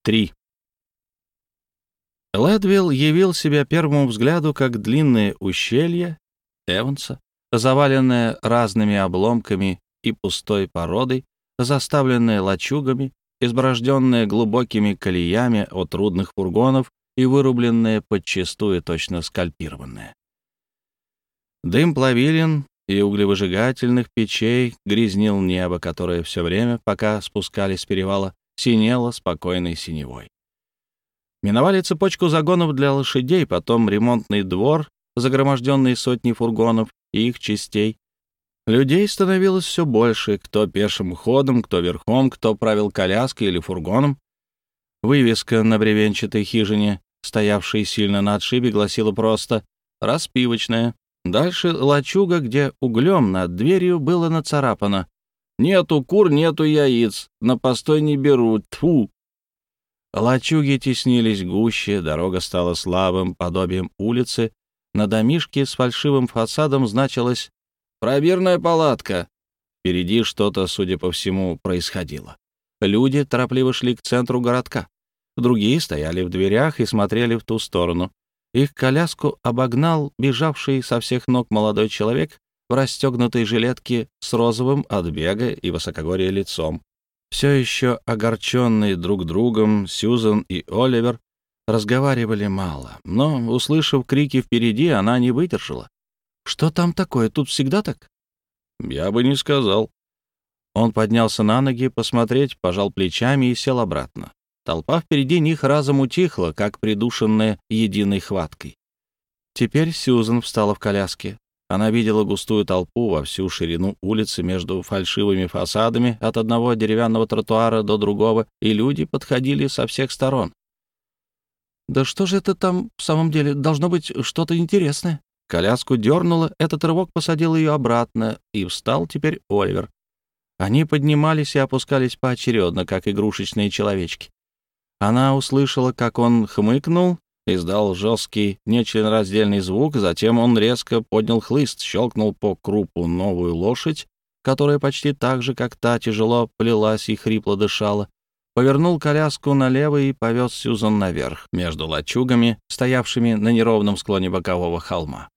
3. Лэдвилл явил себя первому взгляду как длинное ущелье Эванса, заваленное разными обломками и пустой породой, заставленное лачугами, изборожденное глубокими колеями от трудных фургонов и вырубленное подчистую точно скальпированное. Дым плавилин и углевыжигательных печей грязнил небо, которое все время, пока спускались с перевала, синело спокойной синевой. Миновали цепочку загонов для лошадей, потом ремонтный двор, загроможденный сотней фургонов и их частей. Людей становилось все больше, кто пешим ходом, кто верхом, кто правил коляской или фургоном. Вывеска на бревенчатой хижине, стоявшей сильно на отшибе, гласила просто «Распивочная». Дальше лачуга, где углем над дверью было нацарапано «Нету кур, нету яиц, на постой не берут, тьфу». Лачуги теснились гуще, дорога стала слабым подобием улицы. На домишке с фальшивым фасадом значилось «Пробирная палатка». Впереди что-то, судя по всему, происходило. Люди торопливо шли к центру городка. Другие стояли в дверях и смотрели в ту сторону. Их коляску обогнал бежавший со всех ног молодой человек в расстегнутой жилетке с розовым от бега и высокогорья лицом. Все еще огорченные друг другом, Сьюзан и Оливер разговаривали мало, но, услышав крики впереди, она не выдержала. «Что там такое? Тут всегда так?» «Я бы не сказал». Он поднялся на ноги посмотреть, пожал плечами и сел обратно. Толпа впереди них разом утихла, как придушенная единой хваткой. Теперь Сьюзан встала в коляске. Она видела густую толпу во всю ширину улицы между фальшивыми фасадами от одного деревянного тротуара до другого, и люди подходили со всех сторон. «Да что же это там в самом деле? Должно быть что-то интересное». Коляску дернуло, этот рывок посадил ее обратно, и встал теперь Оливер. Они поднимались и опускались поочередно, как игрушечные человечки. Она услышала, как он хмыкнул, издал жесткий, нечленораздельный звук, затем он резко поднял хлыст, щелкнул по крупу новую лошадь, которая почти так же, как та, тяжело плелась и хрипло дышала, повернул коляску налево и повез Сьюзан наверх, между лачугами, стоявшими на неровном склоне бокового холма.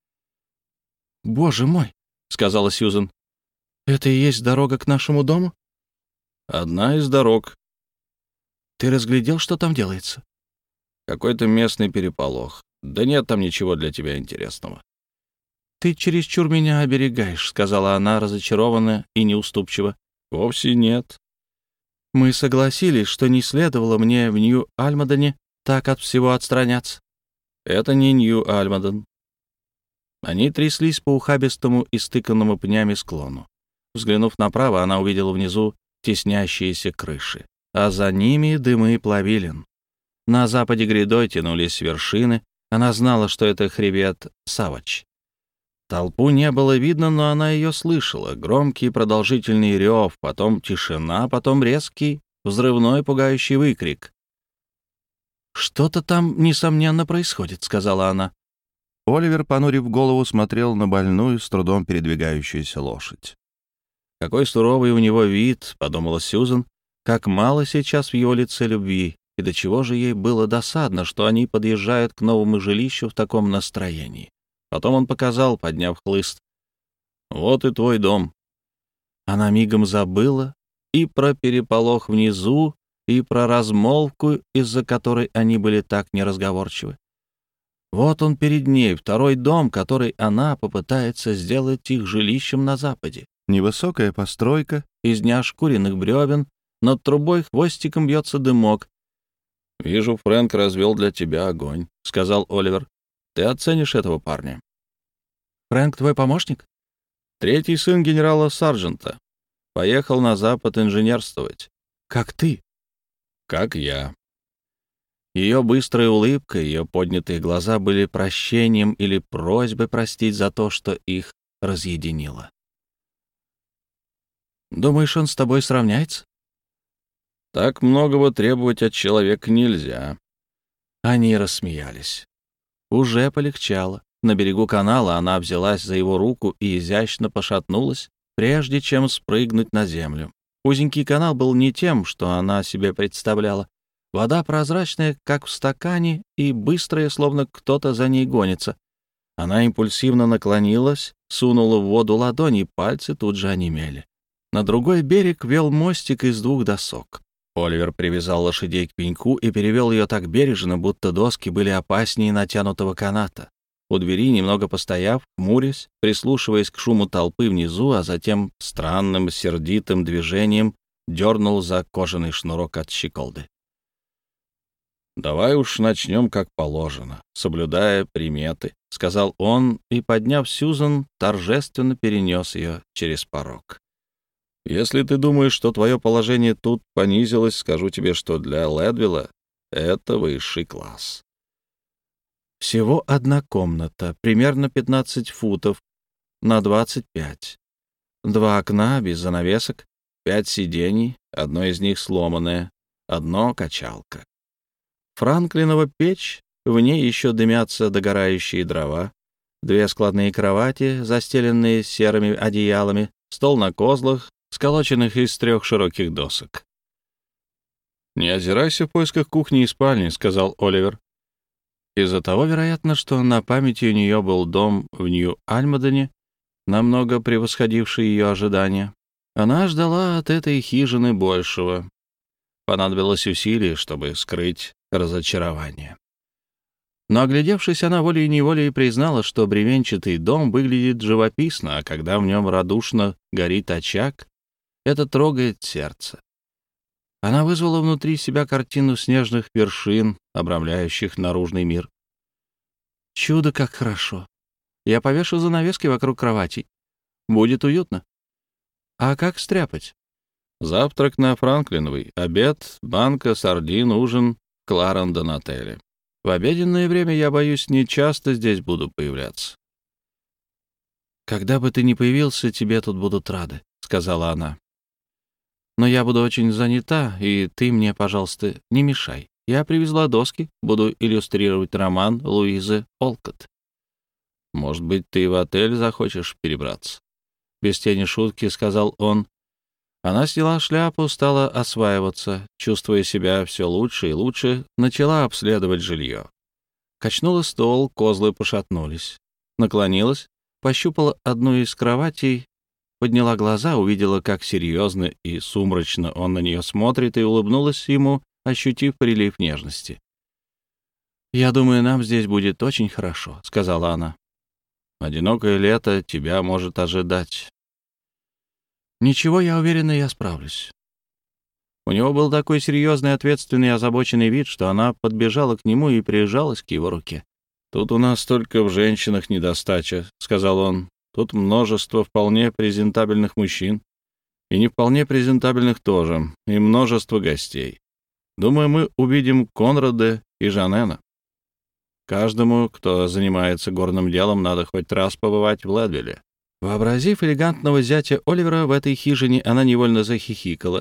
«Боже мой!» — сказала Сьюзан. «Это и есть дорога к нашему дому?» «Одна из дорог». «Ты разглядел, что там делается?» «Какой-то местный переполох. Да нет там ничего для тебя интересного». «Ты чересчур меня оберегаешь», — сказала она разочарованно и неуступчиво. «Вовсе нет». «Мы согласились, что не следовало мне в Нью-Альмадоне так от всего отстраняться». «Это не Нью-Альмадон». Они тряслись по ухабистому и стыканному пнями склону. Взглянув направо, она увидела внизу теснящиеся крыши, а за ними дымы плавилин. На западе грядой тянулись вершины. Она знала, что это хребет Савач. Толпу не было видно, но она ее слышала. Громкий продолжительный рев, потом тишина, потом резкий, взрывной, пугающий выкрик. «Что-то там, несомненно, происходит», — сказала она. Оливер, понурив голову, смотрел на больную, с трудом передвигающуюся лошадь. «Какой суровый у него вид», — подумала Сьюзан, — «как мало сейчас в его лице любви, и до чего же ей было досадно, что они подъезжают к новому жилищу в таком настроении». Потом он показал, подняв хлыст. «Вот и твой дом». Она мигом забыла и про переполох внизу, и про размолвку, из-за которой они были так неразговорчивы. Вот он перед ней, второй дом, который она попытается сделать их жилищем на западе. Невысокая постройка из неошкуренных бревен, над трубой хвостиком бьется дымок. «Вижу, Фрэнк развел для тебя огонь», — сказал Оливер. «Ты оценишь этого парня». «Фрэнк твой помощник?» «Третий сын генерала-сарджента. Поехал на запад инженерствовать». «Как ты?» «Как я». Ее быстрая улыбка, ее поднятые глаза были прощением или просьбой простить за то, что их разъединило. «Думаешь, он с тобой сравняется?» «Так многого требовать от человека нельзя». Они рассмеялись. Уже полегчало. На берегу канала она взялась за его руку и изящно пошатнулась, прежде чем спрыгнуть на землю. Узенький канал был не тем, что она себе представляла. Вода прозрачная, как в стакане, и быстрая, словно кто-то за ней гонится. Она импульсивно наклонилась, сунула в воду ладонь, и пальцы тут же онемели. На другой берег вел мостик из 2 досок. Оливер привязал лошадей к пеньку и перевел ее так бережно, будто доски были опаснее натянутого каната. У двери, немного постояв, хмурясь, прислушиваясь к шуму толпы внизу, а затем странным сердитым движением дернул за кожаный шнурок от щеколды. «Давай уж начнем как положено, соблюдая приметы», — сказал он и, подняв Сьюзан, торжественно перенес ее через порог. «Если ты думаешь, что твое положение тут понизилось, скажу тебе, что для Лэдвилла это высший класс». Всего одна комната, примерно 15 футов на 25. 2 окна без занавесок, 5 сидений, одно из них сломанное, одно — качалка. Франклинова печь, в ней еще дымятся догорающие дрова, 2 складные кровати, застеленные серыми одеялами, стол на козлах, сколоченных из 3 широких досок. «Не озирайся в поисках кухни и спальни», — сказал Оливер. Из-за того, вероятно, что на памяти у нее был дом в Нью-Альмадене, намного превосходивший ее ожидания. Она ждала от этой хижины большего. Понадобилось усилие, чтобы скрыть разочарование. Но, оглядевшись, она волей-неволей признала, что бревенчатый дом выглядит живописно, а когда в нем радушно горит очаг, это трогает сердце. Она вызвала внутри себя картину снежных вершин, обрамляющих наружный мир. «Чудо, как хорошо! Я повешу занавески вокруг кроватей. Будет уютно. А как стряпать?» «Завтрак на Франклиновой, обед, банка, сардин, ужин в Кларендон-отеле. В обеденное время, я боюсь, не часто здесь буду появляться». «Когда бы ты ни появился, тебе тут будут рады», — сказала она. «Но я буду очень занята, и ты мне, пожалуйста, не мешай. Я привезла доски, буду иллюстрировать роман Луизы Олкотт. Может быть, ты в отель захочешь перебраться?» Без тени шутки сказал он. Она сняла шляпу, стала осваиваться, чувствуя себя все лучше и лучше, начала обследовать жилье. Качнула стол, козлы пошатнулись. Наклонилась, пощупала одну из кроватей, подняла глаза, увидела, как серьезно и сумрачно он на нее смотрит, и улыбнулась ему, ощутив прилив нежности. «Я думаю, нам здесь будет очень хорошо», — сказала она. «Одинокое лето тебя может ожидать». «Ничего, я уверена, я справлюсь». У него был такой серьезный, ответственный и озабоченный вид, что она подбежала к нему и прижалась к его руке. «Тут у нас только в женщинах недостача», — сказал он. «Тут множество вполне презентабельных мужчин, и не вполне презентабельных тоже, и множество гостей. Думаю, мы увидим Конрада и Жанена. Каждому, кто занимается горным делом, надо хоть раз побывать в Лэдвилле». Вообразив элегантного зятя Оливера в этой хижине, она невольно захихикала.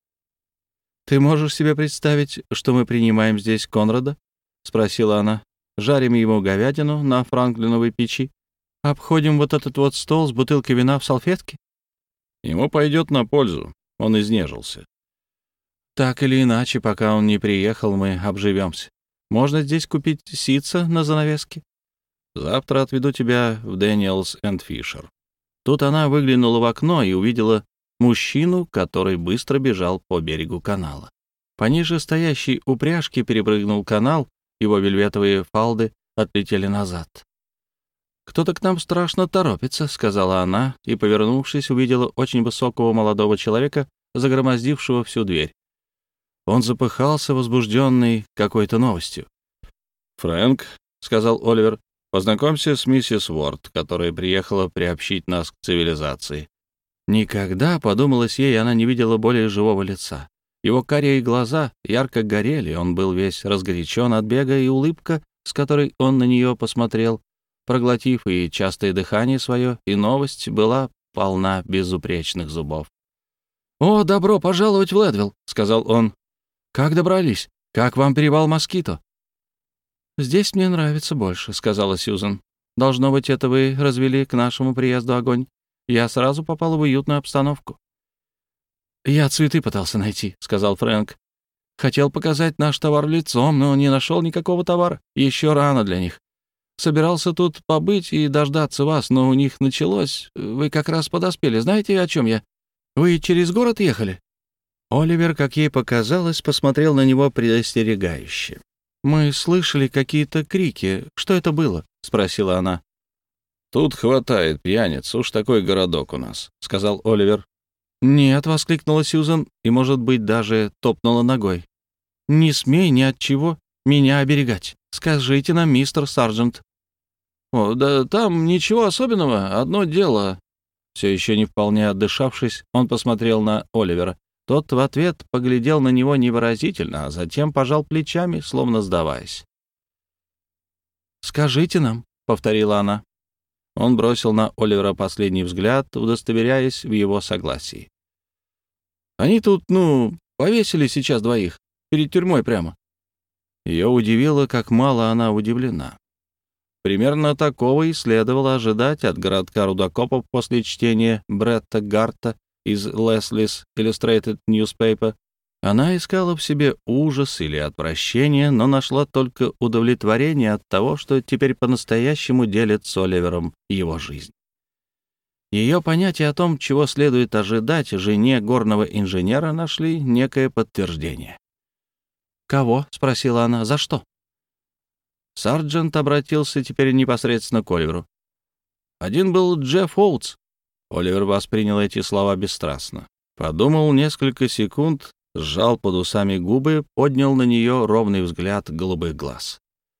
«Ты можешь себе представить, что мы принимаем здесь Конрада?» — спросила она. «Жарим ему говядину на франклиновой печи. Обходим вот этот вот стол с бутылкой вина в салфетке?» «Ему пойдет на пользу. Он изнежился». «Так или иначе, пока он не приехал, мы обживемся. Можно здесь купить ситца на занавеске. Завтра отведу тебя в Дэниелс энд Фишер». Тут она выглянула в окно и увидела мужчину, который быстро бежал по берегу канала. Пониже стоящий упряжки перепрыгнул канал, его вельветовые фалды отлетели назад. «Кто-то к нам страшно торопится», — сказала она, и, повернувшись, увидела очень высокого молодого человека, загромоздившего всю дверь. Он запыхался, возбужденный какой-то новостью. «Фрэнк», — сказал Оливер, — «познакомься с миссис Уорд, которая приехала приобщить нас к цивилизации». Никогда, подумалось ей, она не видела более живого лица. Его карие глаза ярко горели, он был весь разгорячен от бега, и улыбка, с которой он на нее посмотрел, проглотив и частое дыхание свое, и новость была полна безупречных зубов. «О, добро пожаловать в Лэдвилл», — сказал он. «Как добрались? Как вам перевал Москито?» «Здесь мне нравится больше», — сказала Сьюзан. «Должно быть, это вы развели к нашему приезду огонь. Я сразу попала в уютную обстановку». «Я цветы пытался найти», — сказал Фрэнк. Хотел показать наш товар лицом, но не нашел никакого товара. Еще рано для них. Собирался тут побыть и дождаться вас, но у них началось. Вы как раз подоспели. Знаете, о чем я? Вы через город ехали?» Оливер, как ей показалось, посмотрел на него предостерегающе. «Мы слышали какие-то крики. Что это было?» — спросила она. «Тут хватает пьяниц, уж такой городок у нас», — сказал Оливер. «Нет», — воскликнула Сьюзан и, может быть, даже топнула ногой. «Не смей ни от чего меня оберегать. Скажите нам, мистер Сарджент». «О, да там ничего особенного, одно дело». Все еще не вполне отдышавшись, он посмотрел на Оливера. Тот в ответ поглядел на него невыразительно, а затем пожал плечами, словно сдаваясь. «Скажите нам», — повторила она. Он бросил на Оливера последний взгляд, удостоверяясь в его согласии. «Они тут, повесили сейчас двоих, перед тюрьмой прямо». Ее удивило, как мало она удивлена. Примерно такого и следовало ожидать от городка рудокопов после чтения Бретта Гарта из Leslie's Illustrated Newspaper. Она искала в себе ужас или отвращение, но нашла только удовлетворение от того, что теперь по-настоящему делит с Оливером его жизнь. Ее понятия о том, чего следует ожидать жене горного инженера, нашли некое подтверждение. «Кого?» — спросила она. «За что?» Сарджент обратился теперь непосредственно к Оливеру. «Один был Джефф Оутс». Оливер воспринял эти слова бесстрастно. Подумал несколько секунд, сжал под усами губы, поднял на нее ровный взгляд голубых глаз.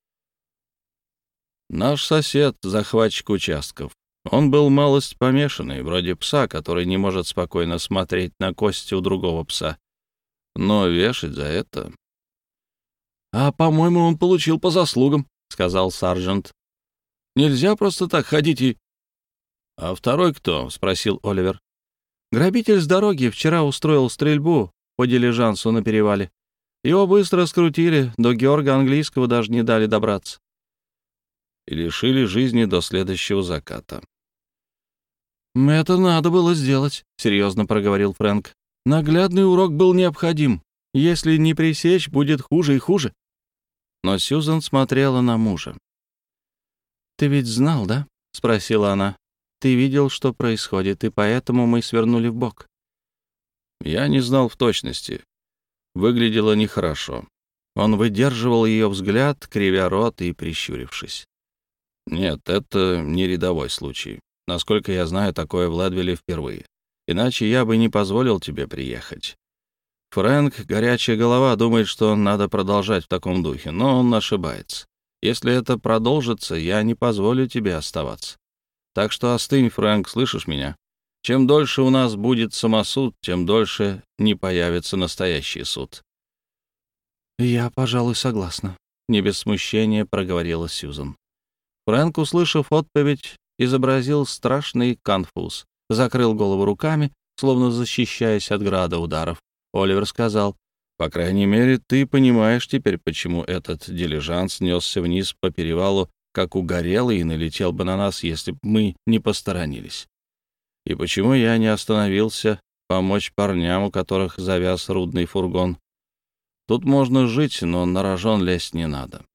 «Наш сосед — захватчик участков. Он был малость помешанный, вроде пса, который не может спокойно смотреть на кости у другого пса. Но вешать за это...» «А, по-моему, он получил по заслугам», — сказал сержант. «Нельзя просто так ходить и...» «А второй кто?» — спросил Оливер. «Грабитель с дороги вчера устроил стрельбу по дилижансу на перевале. Его быстро скрутили, до Георга Английского даже не дали добраться. И лишили жизни до следующего заката». «Это надо было сделать», — серьезно проговорил Фрэнк. «Наглядный урок был необходим. Если не пресечь, будет хуже и хуже». Но Сьюзан смотрела на мужа. «Ты ведь знал, да?» — спросила она. «Ты видел, что происходит, и поэтому мы свернули вбок». Я не знал в точности. Выглядело нехорошо. Он выдерживал ее взгляд, кривя рот и прищурившись. «Нет, это не рядовой случай. Насколько я знаю, такое в Ледвилле впервые. Иначе я бы не позволил тебе приехать. Фрэнк, горячая голова, думает, что надо продолжать в таком духе, но он ошибается. Если это продолжится, я не позволю тебе оставаться. Так что остынь, Фрэнк, слышишь меня? Чем дольше у нас будет самосуд, тем дольше не появится настоящий суд». «Я, пожалуй, согласна», — не без смущения проговорила Сьюзан. Фрэнк, услышав отповедь, изобразил страшный конфуз, закрыл голову руками, словно защищаясь от града ударов. Оливер сказал: «По крайней мере, ты понимаешь теперь, почему этот дилижанс несся вниз по перевалу, как угорелый, и налетел бы на нас, если бы мы не посторонились. И почему я не остановился помочь парням, у которых завяз рудный фургон. Тут можно жить, но на рожон лезть не надо».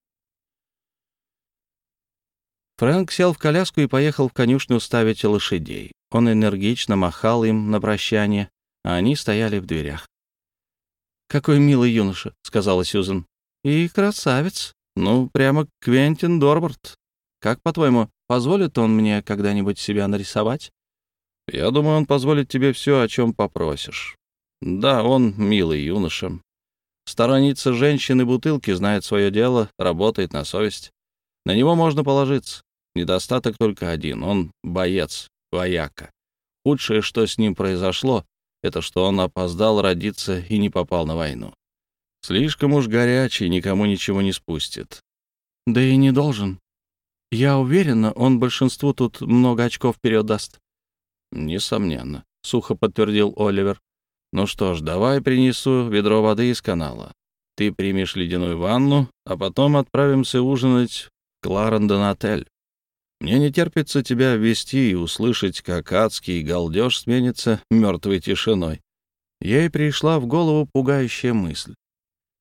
Фрэнк сел в коляску и поехал в конюшню ставить лошадей. Он энергично махал им на прощание, а они стояли в дверях. «Какой милый юноша», — сказала Сьюзан. «И красавец. Прямо Квентин Дорвард. Как, по-твоему, позволит он мне когда-нибудь себя нарисовать?» «Я думаю, он позволит тебе все, о чем попросишь. Да, он милый юноша. Сторонится женщин и бутылки, знает свое дело, работает на совесть. На него можно положиться. Недостаток только один — он боец, вояка. Худшее, что с ним произошло, это что он опоздал родиться и не попал на войну. Слишком уж горячий, никому ничего не спустит». «Да и не должен. Я уверена, он большинству тут много очков вперед даст». «Несомненно», — сухо подтвердил Оливер. «Ну что ж, давай принесу ведро воды из канала. Ты примешь ледяную ванну, а потом отправимся ужинать в Кларендон-отель. Мне не терпится тебя ввести и услышать, как адский галдеж сменится мертвой тишиной». Ей пришла в голову пугающая мысль.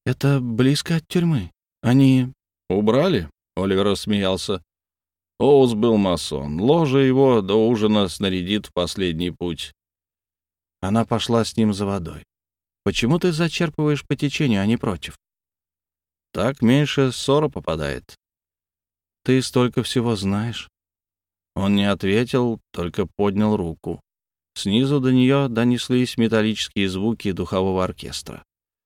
Это близко от тюрьмы. Они...» «Убрали?» — Оливер рассмеялся. Оуз был масон. Ложа его до ужина снарядит в последний путь. Она пошла с ним за водой. «Почему ты зачерпываешь по течению, а не против?» Так меньше ссора попадает. «Ты столько всего знаешь». Он не ответил, только поднял руку. Снизу до нее донеслись металлические звуки духового оркестра.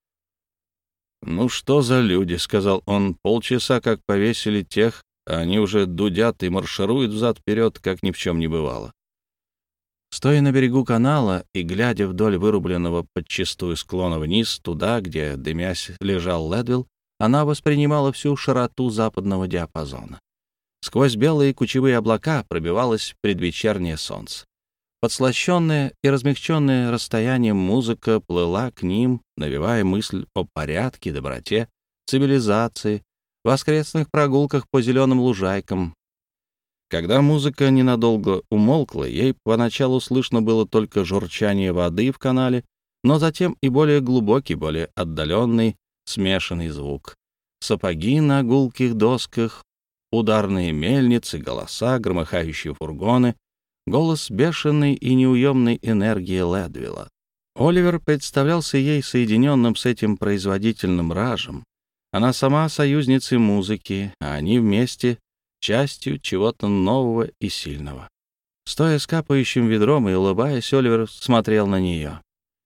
«Ну что за люди?» — сказал он. «Полчаса как повесили тех, а они уже дудят и маршируют взад-вперед, как ни в чем не бывало». Стоя на берегу канала и глядя вдоль вырубленного подчистую склона вниз, туда, где, дымясь, лежал Ледвилл, она воспринимала всю широту западного диапазона. Сквозь белые кучевые облака пробивалось предвечернее солнце. Подслащенная и размягченная расстоянием музыка плыла к ним, навевая мысль о порядке, доброте, цивилизации, воскресных прогулках по зеленым лужайкам. Когда музыка ненадолго умолкла, ей поначалу слышно было только журчание воды в канале, но затем и более глубокий, более отдаленный, смешанный звук. Сапоги на гулких досках, ударные мельницы, голоса, громыхающие фургоны, голос бешеной и неуемной энергии Ледвилла. Оливер представлялся ей соединенным с этим производительным ражем. Она сама союзницей музыки, а они вместе частью чего-то нового и сильного. Стоя с капающим ведром и улыбаясь, Оливер смотрел на нее.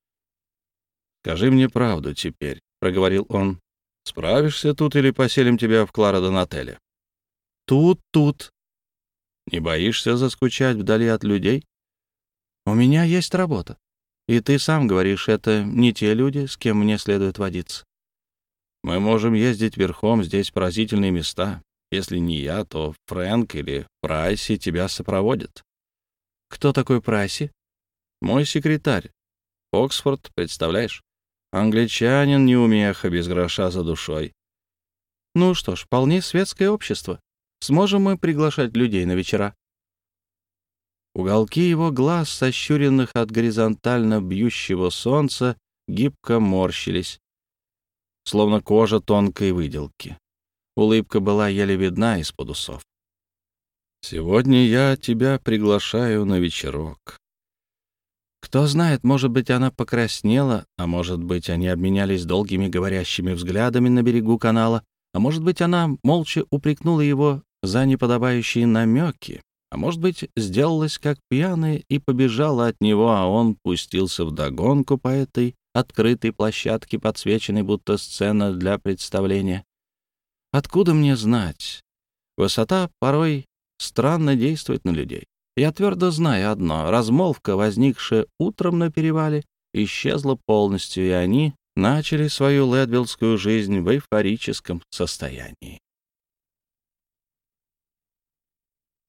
«Скажи мне правду теперь», — проговорил он. «Справишься тут или поселим тебя в Кларадон-отеле?» «Тут». «Не боишься заскучать вдали от людей?» «У меня есть работа. И ты сам говоришь, это не те люди, с кем мне следует водиться». «Мы можем ездить верхом, здесь поразительные места. Если не я, то Фрэнк или Прайси тебя сопроводят». «Кто такой Прайси?» «Мой секретарь. Оксфорд, представляешь? Англичанин неумеха, без гроша за душой». «Ну что ж, вполне светское общество. Сможем мы приглашать людей на вечера?» Уголки его глаз, сощуренных от горизонтально бьющего солнца, гибко морщились, словно кожа тонкой выделки. Улыбка была еле видна из-под усов. «Сегодня я тебя приглашаю на вечерок». Кто знает, может быть, она покраснела, а может быть, они обменялись долгими говорящими взглядами на берегу канала, а может быть, она молча упрекнула его за неподобающие намеки, а может быть, сделалась как пьяная и побежала от него, а он пустился вдогонку по этой открытой площадке, подсвеченной будто сцена для представления. Откуда мне знать? Высота порой странно действует на людей. Я твердо знаю одно — размолвка, возникшая утром на перевале, исчезла полностью, и они начали свою ледвиллскую жизнь в эйфорическом состоянии.